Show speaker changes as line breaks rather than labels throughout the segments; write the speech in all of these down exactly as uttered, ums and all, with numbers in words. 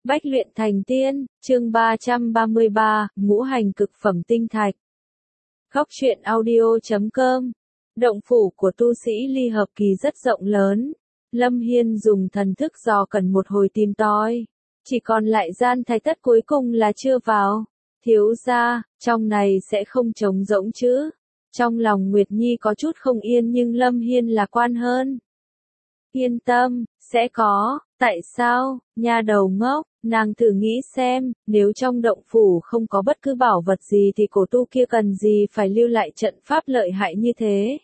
Bách luyện thành tiên, chương ba trăm ba mươi ba, ngũ hành cực phẩm tinh thạch. Góc truyện audio chấm com. Động phủ của tu sĩ ly hợp kỳ rất rộng lớn. Lâm Hiên dùng thần thức dò cần một hồi tìm tòi. Chỉ còn lại gian thái tất cuối cùng là chưa vào. Thiếu gia, trong này sẽ không trống rỗng chứ. Trong lòng Nguyệt Nhi có chút không yên nhưng Lâm Hiên lạc quan hơn. Yên tâm, sẽ có. Tại sao, nha đầu ngốc, nàng thử nghĩ xem, nếu trong động phủ không có bất cứ bảo vật gì thì cổ tu kia cần gì phải lưu lại trận pháp lợi hại như thế.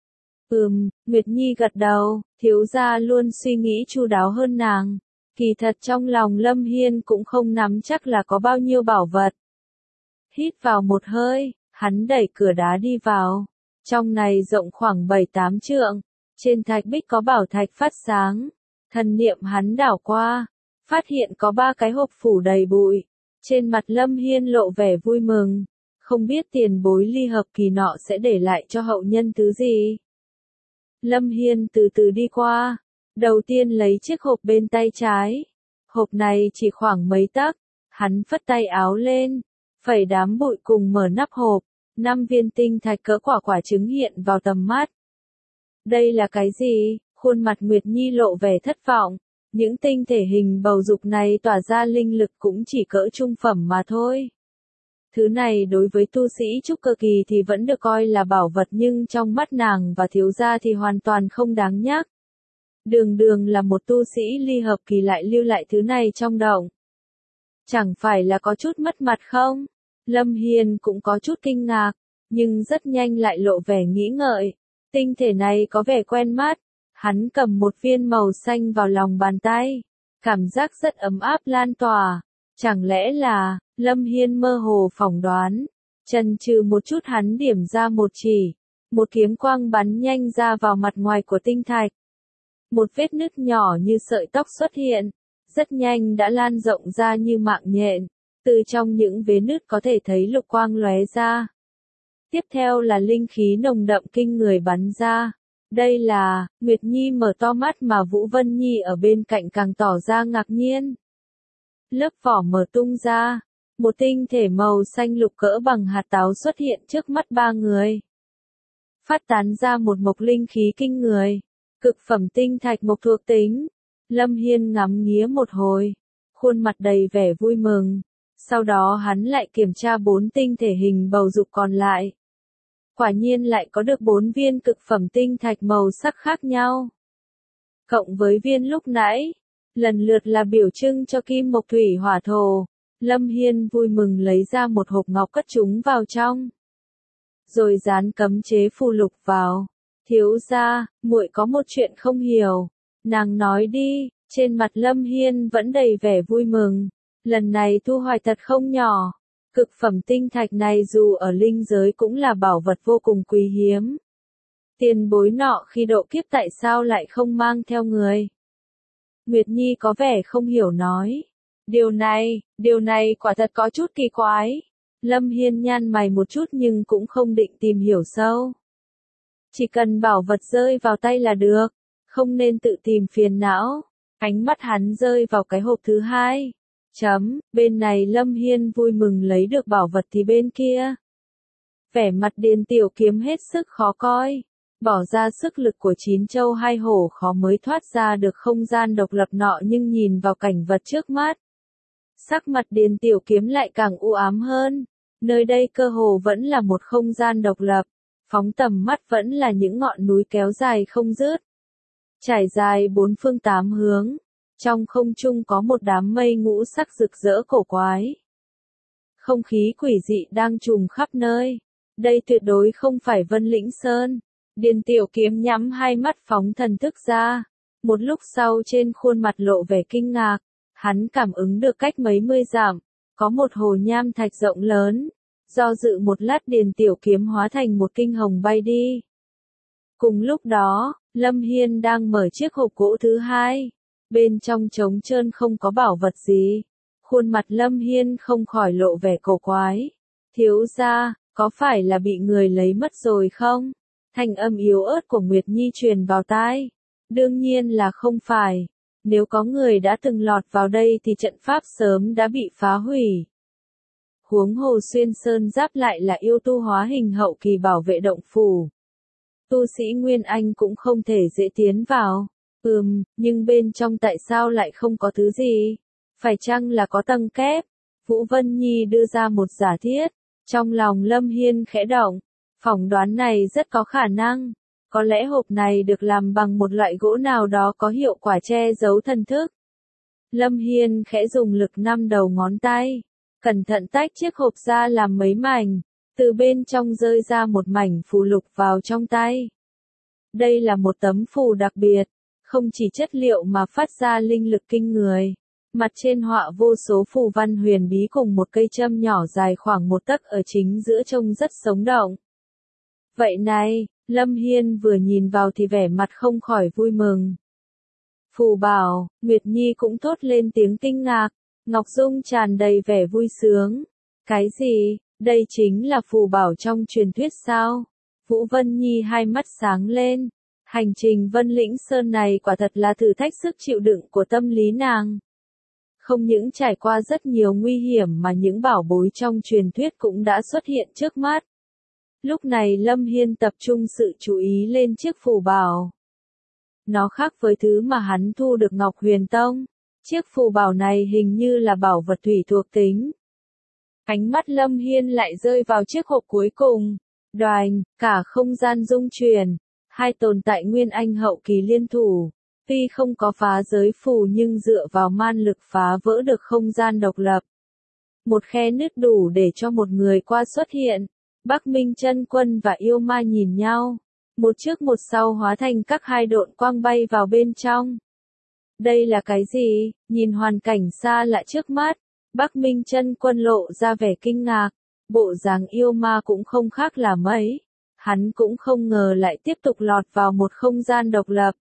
Ừm, Nguyệt Nhi gật đầu, thiếu gia luôn suy nghĩ chu đáo hơn nàng. Kỳ thật trong lòng Lâm Hiên cũng không nắm chắc là có bao nhiêu bảo vật. Hít vào một hơi, hắn đẩy cửa đá đi vào. Trong này rộng khoảng bảy tám trượng, trên thạch bích có bảo thạch phát sáng. Thần niệm hắn đảo qua, phát hiện có ba cái hộp phủ đầy bụi. Trên mặt Lâm Hiên lộ vẻ vui mừng, không biết tiền bối ly hợp kỳ nọ sẽ để lại cho hậu nhân thứ gì. Lâm Hiên từ từ đi qua, đầu tiên lấy chiếc hộp bên tay trái. Hộp này chỉ khoảng mấy tấc, hắn phất tay áo lên, phẩy đám bụi cùng mở nắp hộp, năm viên tinh thạch cỡ quả quả trứng hiện vào tầm mắt. Đây là cái gì? Khuôn mặt Nguyệt Nhi lộ vẻ thất vọng, những tinh thể hình bầu dục này tỏa ra linh lực cũng chỉ cỡ trung phẩm mà thôi. Thứ này đối với tu sĩ trúc cơ kỳ thì vẫn được coi là bảo vật nhưng trong mắt nàng và thiếu gia thì hoàn toàn không đáng nhắc. Đường đường là một tu sĩ ly hợp kỳ lại lưu lại thứ này trong động. Chẳng phải là có chút mất mặt không? Lâm Hiên cũng có chút kinh ngạc, nhưng rất nhanh lại lộ vẻ nghĩ ngợi. Tinh thể này có vẻ quen mắt. Hắn cầm một viên màu xanh vào lòng bàn tay, cảm giác rất ấm áp lan tỏa. Chẳng lẽ là, Lâm Hiên mơ hồ phỏng đoán, chần chừ một chút hắn điểm ra một chỉ, một kiếm quang bắn nhanh ra vào mặt ngoài của tinh thạch. Một vết nứt nhỏ như sợi tóc xuất hiện, rất nhanh đã lan rộng ra như mạng nhện, từ trong những vết nứt có thể thấy lục quang lóe ra. Tiếp theo là linh khí nồng đậm kinh người bắn ra. Đây là, Nguyệt Nhi mở to mắt mà Vũ Vân Nhi ở bên cạnh càng tỏ ra ngạc nhiên. Lớp vỏ mở tung ra, một tinh thể màu xanh lục cỡ bằng hạt táo xuất hiện trước mắt ba người. Phát tán ra một mộc linh khí kinh người, cực phẩm tinh thạch mộc thuộc tính. Lâm Hiên ngắm nghía một hồi, khuôn mặt đầy vẻ vui mừng. Sau đó hắn lại kiểm tra bốn tinh thể hình bầu dục còn lại. Quả nhiên lại có được bốn viên cực phẩm tinh thạch màu sắc khác nhau. Cộng với viên lúc nãy, lần lượt là biểu trưng cho kim mộc thủy hỏa thổ. Lâm Hiên vui mừng lấy ra một hộp ngọc cất chúng vào trong. Rồi dán cấm chế phù lục vào. Thiếu gia, muội có một chuyện không hiểu. Nàng nói đi, trên mặt Lâm Hiên vẫn đầy vẻ vui mừng. Lần này thu hoạch thật không nhỏ. Cực phẩm tinh thạch này dù ở linh giới cũng là bảo vật vô cùng quý hiếm. Tiền bối nọ khi độ kiếp tại sao lại không mang theo người? Nguyệt Nhi có vẻ không hiểu nói. Điều này, điều này quả thật có chút kỳ quái. Lâm Hiên nhăn mày một chút nhưng cũng không định tìm hiểu sâu. Chỉ cần bảo vật rơi vào tay là được, không nên tự tìm phiền não. Ánh mắt hắn rơi vào cái hộp thứ hai. Chấm, bên này Lâm Hiên vui mừng lấy được bảo vật thì bên kia. Vẻ mặt Điền Tiểu Kiếm hết sức khó coi. Bỏ ra sức lực của chín châu hai hổ khó mới thoát ra được không gian độc lập nọ nhưng nhìn vào cảnh vật trước mắt. Sắc mặt Điền Tiểu Kiếm lại càng u ám hơn. Nơi đây cơ hồ vẫn là một không gian độc lập. Phóng tầm mắt vẫn là những ngọn núi kéo dài không dứt. Trải dài bốn phương tám hướng. Trong không trung có một đám mây ngũ sắc rực rỡ cổ quái. Không khí quỷ dị đang trùm khắp nơi. Đây tuyệt đối không phải Vân Lĩnh Sơn. Điền Tiểu Kiếm nhắm hai mắt phóng thần thức ra. Một lúc sau trên khuôn mặt lộ vẻ kinh ngạc. Hắn cảm ứng được cách mấy mươi dặm. Có một hồ nham thạch rộng lớn. Do dự một lát Điền Tiểu Kiếm hóa thành một kinh hồng bay đi. Cùng lúc đó, Lâm Hiên đang mở chiếc hộp gỗ thứ hai. Bên trong trống trơn không có bảo vật gì. Khuôn mặt Lâm Hiên không khỏi lộ vẻ cổ quái. Thiếu gia, có phải là bị người lấy mất rồi không? Thanh âm yếu ớt của Nguyệt Nhi truyền vào tai. Đương nhiên là không phải. Nếu có người đã từng lọt vào đây thì trận pháp sớm đã bị phá hủy. Huống hồ xuyên sơn giáp lại là yêu tu hóa hình hậu kỳ bảo vệ động phủ. Tu sĩ Nguyên Anh cũng không thể dễ tiến vào. Ừm, nhưng bên trong tại sao lại không có thứ gì? Phải chăng là có tầng kép? Vũ Vân Nhi đưa ra một giả thiết. Trong lòng Lâm Hiên khẽ động. Phỏng đoán này rất có khả năng. Có lẽ hộp này được làm bằng một loại gỗ nào đó có hiệu quả che giấu thần thức. Lâm Hiên khẽ dùng lực năm đầu ngón tay. Cẩn thận tách chiếc hộp ra làm mấy mảnh. Từ bên trong rơi ra một mảnh phù lục vào trong tay. Đây là một tấm phù đặc biệt. Không chỉ chất liệu mà phát ra linh lực kinh người. Mặt trên họa vô số phù văn huyền bí cùng một cây châm nhỏ dài khoảng một tấc ở chính giữa trông rất sống động. Vậy này, Lâm Hiên vừa nhìn vào thì vẻ mặt không khỏi vui mừng. Phù bảo, Nguyệt Nhi cũng thốt lên tiếng kinh ngạc. Ngọc Dung tràn đầy vẻ vui sướng. Cái gì, đây chính là phù bảo trong truyền thuyết sao? Vũ Vân Nhi hai mắt sáng lên. Hành trình Vân Lĩnh Sơn này quả thật là thử thách sức chịu đựng của tâm lý nàng. Không những trải qua rất nhiều nguy hiểm mà những bảo bối trong truyền thuyết cũng đã xuất hiện trước mắt. Lúc này Lâm Hiên tập trung sự chú ý lên chiếc phù bảo. Nó khác với thứ mà hắn thu được Ngọc Huyền Tông. Chiếc phù bảo này hình như là bảo vật thủy thuộc tính. Ánh mắt Lâm Hiên lại rơi vào chiếc hộp cuối cùng. Đoành, cả không gian rung chuyển. Hai tồn tại Nguyên Anh hậu kỳ liên thủ. Tuy không có phá giới phù nhưng dựa vào man lực phá vỡ được không gian độc lập. Một khe nứt đủ để cho một người qua xuất hiện. Bắc Minh Chân Quân và yêu ma nhìn nhau. Một trước một sau hóa thành các hai độn quang bay vào bên trong. Đây là cái gì? Nhìn hoàn cảnh xa lạ trước mắt. Bắc Minh Chân Quân lộ ra vẻ kinh ngạc. Bộ dáng yêu ma cũng không khác là mấy. Hắn cũng không ngờ lại tiếp tục lọt vào một không gian độc lập.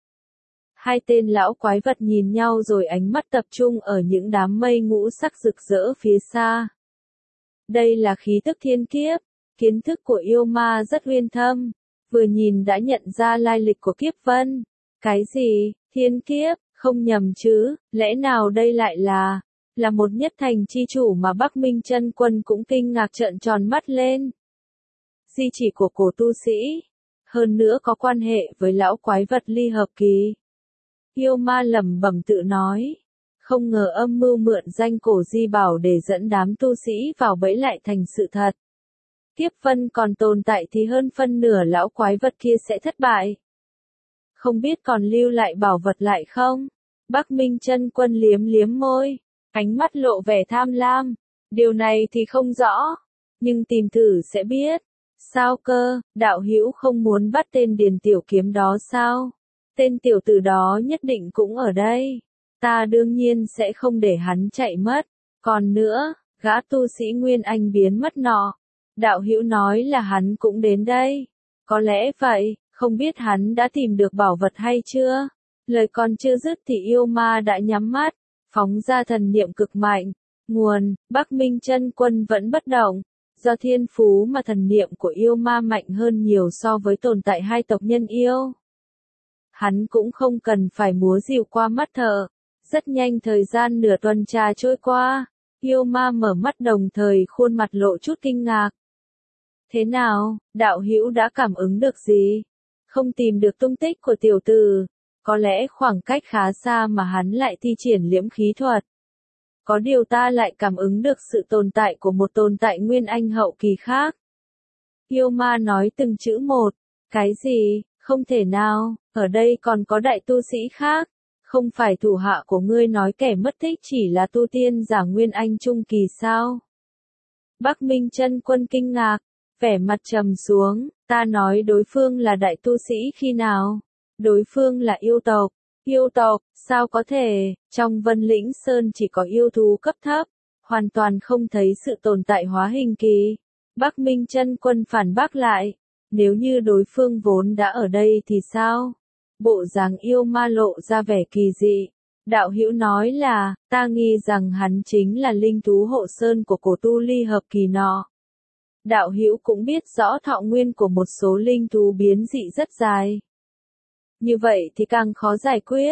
Hai tên lão quái vật nhìn nhau rồi ánh mắt tập trung ở những đám mây ngũ sắc rực rỡ phía xa. Đây là khí tức thiên kiếp. Kiến thức của yêu ma rất uyên thâm. Vừa nhìn đã nhận ra lai lịch của kiếp vân. Cái gì? Thiên kiếp? Không nhầm chứ? Lẽ nào đây lại là... Là một nhất thành chi chủ mà Bắc Minh Chân Quân cũng kinh ngạc trợn tròn mắt lên. Di chỉ của cổ tu sĩ. Hơn nữa có quan hệ với lão quái vật ly hợp kỳ. Yêu ma lẩm bẩm tự nói. Không ngờ âm mưu mượn danh cổ di bảo để dẫn đám tu sĩ vào bẫy lại thành sự thật. Kiếp vân còn tồn tại thì hơn phân nửa lão quái vật kia sẽ thất bại. Không biết còn lưu lại bảo vật lại không? Bắc Minh Chân Quân liếm liếm môi. Ánh mắt lộ vẻ tham lam. Điều này thì không rõ. Nhưng tìm thử sẽ biết. Sao cơ, đạo hữu không muốn bắt tên Điền Tiểu Kiếm đó sao? Tên tiểu tử đó nhất định cũng ở đây. Ta đương nhiên sẽ không để hắn chạy mất. Còn nữa, gã tu sĩ Nguyên Anh biến mất nọ. Đạo hữu nói là hắn cũng đến đây. Có lẽ vậy, không biết hắn đã tìm được bảo vật hay chưa? Lời còn chưa dứt thì yêu ma đã nhắm mắt. Phóng ra thần niệm cực mạnh. Nguồn, Bắc Minh Chân Quân vẫn bất động. Do thiên phú mà thần niệm của yêu ma mạnh hơn nhiều so với tồn tại hai tộc nhân yêu. Hắn cũng không cần phải múa rìu qua mắt thợ. Rất nhanh thời gian nửa tuần trà trôi qua. Yêu ma mở mắt đồng thời khuôn mặt lộ chút kinh ngạc. Thế nào, đạo hữu đã cảm ứng được gì? Không tìm được tung tích của tiểu tử. Có lẽ khoảng cách khá xa mà hắn lại thi triển liễm khí thuật. Có điều ta lại cảm ứng được sự tồn tại của một tồn tại Nguyên Anh hậu kỳ khác. Yêu ma nói từng chữ một. Cái gì? Không thể nào, ở đây còn có đại tu sĩ khác. Không phải thủ hạ của ngươi nói kẻ mất tích chỉ là tu tiên giả Nguyên Anh trung kỳ sao? Bắc Minh Chân Quân kinh ngạc, vẻ mặt trầm xuống. Ta nói đối phương là đại tu sĩ khi nào? Đối phương là yêu tộc. Yêu tộc, sao có thể? Trong Vân Lĩnh Sơn chỉ có yêu thú cấp thấp. Hoàn toàn không thấy sự tồn tại hóa hình kỳ. Bắc Minh Chân Quân phản bác lại. Nếu như đối phương vốn đã ở đây thì sao? Bộ dáng yêu ma lộ ra vẻ kỳ dị. Đạo hữu nói là, ta nghi rằng hắn chính là linh thú hộ sơn của cổ tu ly hợp kỳ nọ. Đạo hữu cũng biết rõ thọ nguyên của một số linh thú biến dị rất dài. Như vậy thì càng khó giải quyết.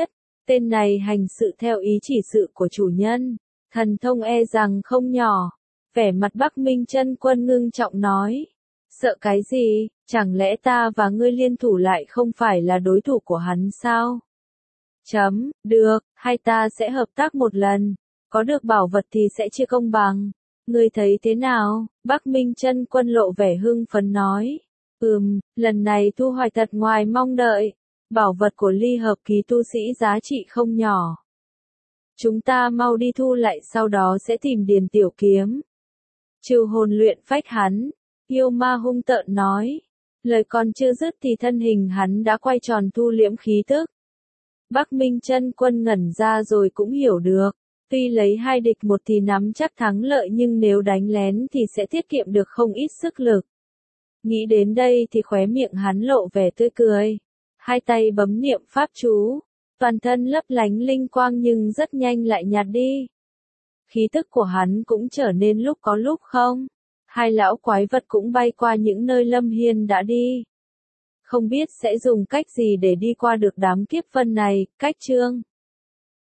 Tên này hành sự theo ý chỉ sự của chủ nhân, thần thông e rằng không nhỏ. Vẻ mặt Bắc Minh Chân Quân ngưng trọng nói. Sợ cái gì, chẳng lẽ ta và ngươi liên thủ lại không phải là đối thủ của hắn sao? Chấm, được, hai ta sẽ hợp tác một lần, có được bảo vật thì sẽ chia công bằng. Ngươi thấy thế nào? Bắc Minh Chân Quân lộ vẻ hưng phấn nói. Ừm, lần này thu hoạch thật ngoài mong đợi. Bảo vật của ly hợp kỳ tu sĩ giá trị không nhỏ. Chúng ta mau đi thu lại sau đó sẽ tìm Điền Tiểu Kiếm. Trừ hồn luyện phách hắn, yêu ma hung tợn nói. Lời còn chưa dứt thì thân hình hắn đã quay tròn thu liễm khí tức. Bắc Minh Chân Quân ngẩn ra rồi cũng hiểu được. Tuy lấy hai địch một thì nắm chắc thắng lợi nhưng nếu đánh lén thì sẽ tiết kiệm được không ít sức lực. Nghĩ đến đây thì khóe miệng hắn lộ vẻ tươi cười. Hai tay bấm niệm pháp chú. Toàn thân lấp lánh linh quang nhưng rất nhanh lại nhạt đi. Khí tức của hắn cũng trở nên lúc có lúc không. Hai lão quái vật cũng bay qua những nơi Lâm Hiên đã đi. Không biết sẽ dùng cách gì để đi qua được đám kiếp vân này, cách chương.